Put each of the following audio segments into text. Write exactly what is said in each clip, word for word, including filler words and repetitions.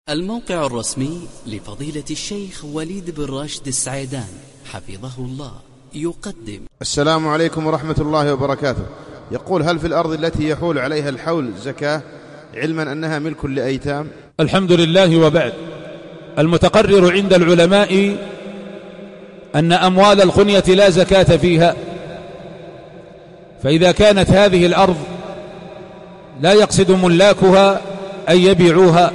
الموقع الرسمي لفضيلة الشيخ وليد بن راشد السعيدان حفظه الله يقدم. السلام عليكم ورحمة الله وبركاته. يقول: هل في الأرض التي يحول عليها الحول زكاة، علما أنها ملك لأيتام؟ الحمد لله. وبعد، المتقرر عند العلماء أن أموال القنية لا زكاة فيها، فإذا كانت هذه الأرض لا يقصد ملاكها أن يبيعوها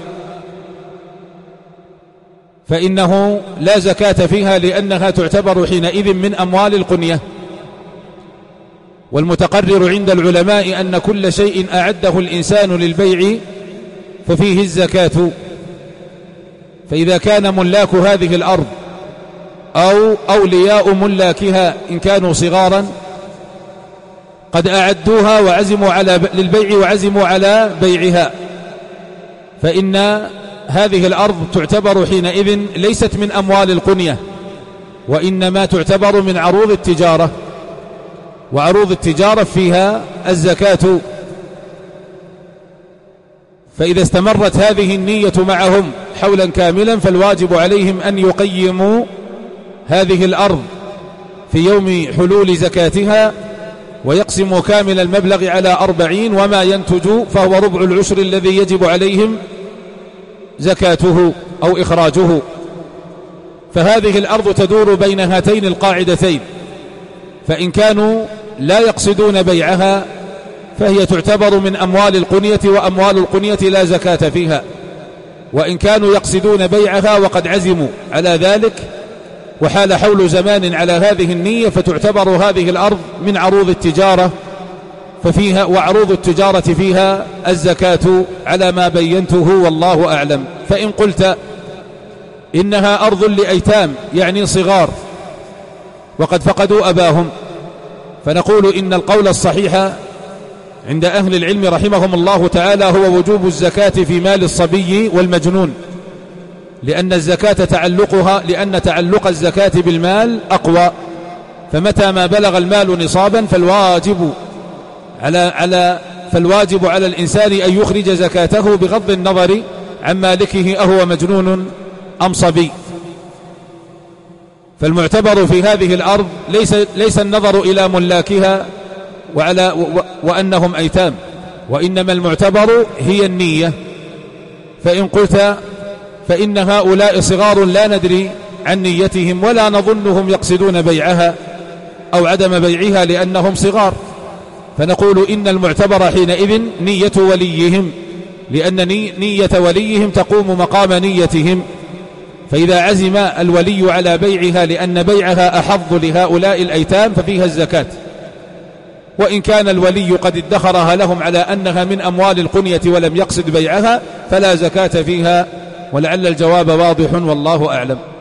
فإنه لا زكاة فيها، لأنها تعتبر حينئذ من أموال القنية. والمتقرر عند العلماء أن كل شيء أعده الإنسان للبيع ففيه الزكاة. فإذا كان ملاك هذه الأرض أو أولياء ملاكها إن كانوا صغارا قد أعدوها وعزموا على للبيع وعزموا على بيعها، فإن هذه الأرض تعتبر حينئذ ليست من أموال القنية، وإنما تعتبر من عروض التجارة، وعروض التجارة فيها الزكاة. فإذا استمرت هذه النية معهم حولا كاملا فالواجب عليهم أن يقيموا هذه الأرض في يوم حلول زكاتها ويقسموا كامل المبلغ على أربعين، وما ينتج فهو ربع العشر الذي يجب عليهم زكاته أو إخراجه. فهذه الأرض تدور بين هاتين القاعدتين، فإن كانوا لا يقصدون بيعها فهي تعتبر من أموال القنية، وأموال القنية لا زكاة فيها. وإن كانوا يقصدون بيعها وقد عزموا على ذلك وحال حول زمان على هذه النية فتعتبر هذه الأرض من عروض التجارة، ففيها وعروض التجارة فيها الزكاة على ما بينته والله أعلم. فإن قلت إنها أرض لأيتام يعني صغار وقد فقدوا أباهم، فنقول إن القول الصحيح عند أهل العلم رحمهم الله تعالى هو وجوب الزكاة في مال الصبي والمجنون، لأن الزكاة تعلقها لأن تعلق الزكاة بالمال أقوى. فمتى ما بلغ المال نصابا فالواجب على على فالواجب على الإنسان أن يخرج زكاته بغض النظر عن مالكه أهو مجنون أم صبي. فالمعتبر في هذه الأرض ليس ليس النظر إلى ملاكها وعلى و وأنهم أيتام، وإنما المعتبر هي النية. فإن قلت فإن هؤلاء صغار لا ندري عن نيتهم ولا نظنهم يقصدون بيعها أو عدم بيعها لأنهم صغار، فنقول إن المعتبر حينئذ نية وليهم، لأن نية وليهم تقوم مقام نيتهم. فإذا عزم الولي على بيعها لأن بيعها أحظ لهؤلاء الأيتام ففيها الزكاة. وإن كان الولي قد ادخرها لهم على أنها من أموال القنية ولم يقصد بيعها فلا زكاة فيها، ولعل الجواب واضح والله أعلم.